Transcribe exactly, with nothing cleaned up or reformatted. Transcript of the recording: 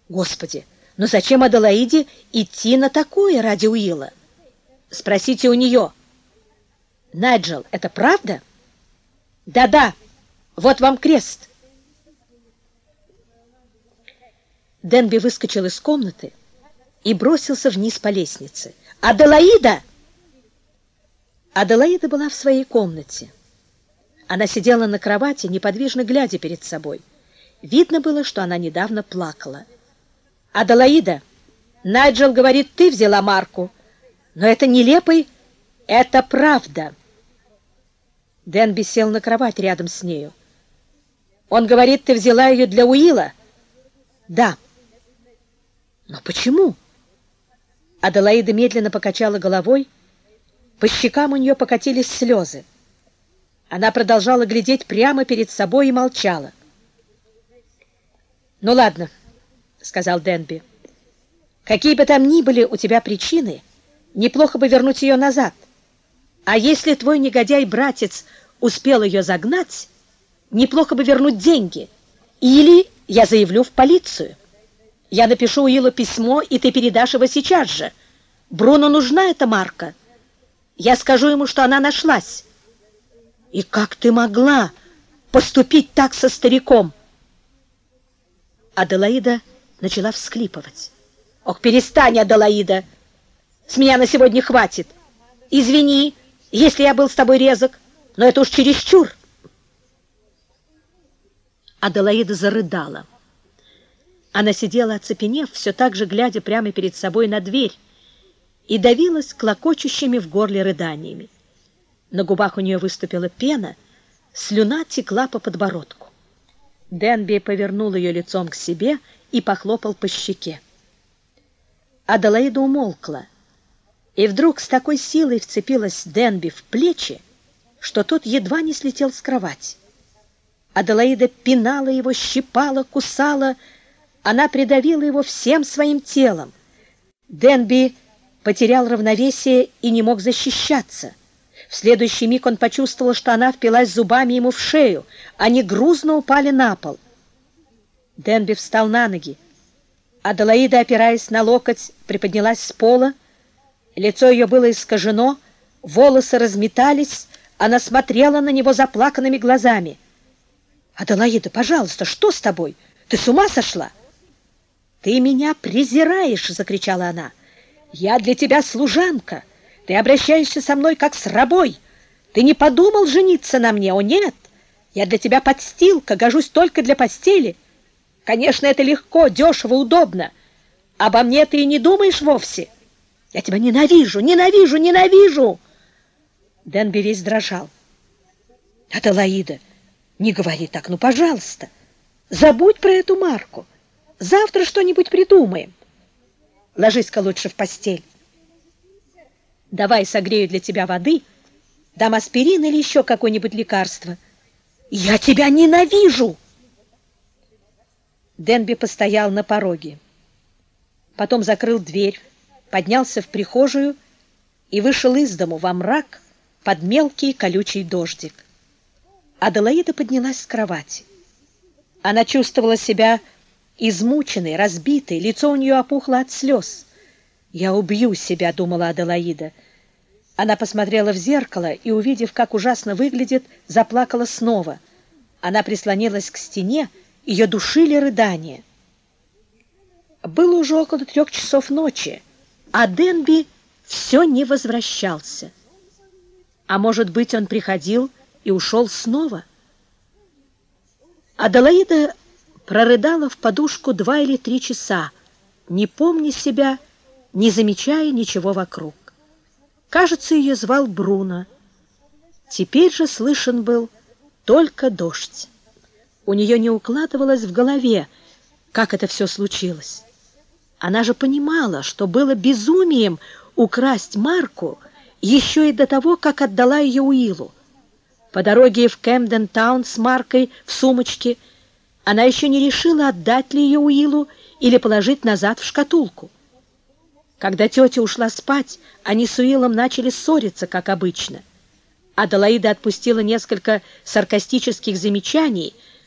Господи, но зачем Аделаиде идти на такое ради Уилла? Спросите у нее. Найджел, это правда? Да-да, вот вам крест. Денби выскочил из комнаты и бросился вниз по лестнице. Аделаида! Аделаида была в своей комнате. Она сидела на кровати, неподвижно глядя перед собой. Видно было, что она недавно плакала. «Аделаида, Найджел говорит, ты взяла Марку, но это нелепый, это правда». Денби сел на кровать рядом с нею. «Он говорит, ты взяла ее для Уилла?» «Да». «Но почему?» Аделаида медленно покачала головой, по щекам у нее покатились слезы. Она продолжала глядеть прямо перед собой и молчала. «Ну ладно», — сказал Денби, — «какие бы там ни были у тебя причины, неплохо бы вернуть ее назад. А если твой негодяй-братец успел ее загнать, неплохо бы вернуть деньги. Или я заявлю в полицию. Я напишу Уиллу письмо, и ты передашь его сейчас же. Бруно нужна эта Марка. Я скажу ему, что она нашлась». «И как ты могла поступить так со стариком?» Аделаида начала всхлипывать. «Ох, перестань, Аделаида! С меня на сегодня хватит. Извини, если я был с тобой резок, но это уж чересчур». Аделаида зарыдала. Она сидела, оцепенев, все так же глядя прямо перед собой на дверь, и давилась клокочущими в горле рыданиями. На губах у нее выступила пена, слюна текла по подбородку. Денби повернул ее лицом к себе и похлопал по щеке. Аделаида умолкла, и вдруг с такой силой вцепилась Денби в плечи, что тот едва не слетел с кровати. Аделаида пинала его, щипала, кусала, она придавила его всем своим телом. Денби потерял равновесие и не мог защищаться. В следующий миг он почувствовал, что она впилась зубами ему в шею. Они грузно упали на пол. Денби встал на ноги. Аделаида, опираясь на локоть, приподнялась с пола. Лицо ее было искажено, волосы разметались. Она смотрела на него заплаканными глазами. «Аделаида, пожалуйста, что с тобой? Ты с ума сошла?» «Ты меня презираешь!» — закричала она. «Я для тебя служанка. Ты обращаешься со мной, как с рабой. Ты не подумал жениться на мне? О, нет! Я для тебя подстилка, гожусь только для постели. Конечно, это легко, дешево, удобно. Обо мне ты и не думаешь вовсе. Я тебя ненавижу, ненавижу, ненавижу!» Денби весь дрожал. «Аделаида, не говори так, ну, пожалуйста. Забудь про эту Марку. Завтра что-нибудь придумаем. Ложись-ка лучше в постель. Давай согрею для тебя воды, дам аспирин или еще какое-нибудь лекарство. Я тебя ненавижу!» Денби постоял на пороге. Потом закрыл дверь, поднялся в прихожую и вышел из дому во мрак под мелкий колючий дождик. Аделаида поднялась с кровати. Она чувствовала себя измученной, разбитой, лицо у нее опухло от слез. «Я убью себя», — думала Аделаида. Она посмотрела в зеркало и, увидев, как ужасно выглядит, заплакала снова. Она прислонилась к стене, ее душили рыдания. Было уже около трех часов ночи, а Денби все не возвращался. А может быть, он приходил и ушел снова? Аделаида прорыдала в подушку два или три часа, не помня себя, не замечая ничего вокруг. Кажется, ее звал Бруно. Теперь же слышен был только дождь. У нее не укладывалось в голове, как это все случилось. Она же понимала, что было безумием украсть Марку еще и до того, как отдала ее Уиллу. По дороге в Кэмден-таун с Маркой в сумочке она еще не решила, отдать ли ее Уиллу или положить назад в шкатулку. Когда тетя ушла спать, они с Уиллом начали ссориться, как обычно. Аделаида отпустила несколько саркастических замечаний,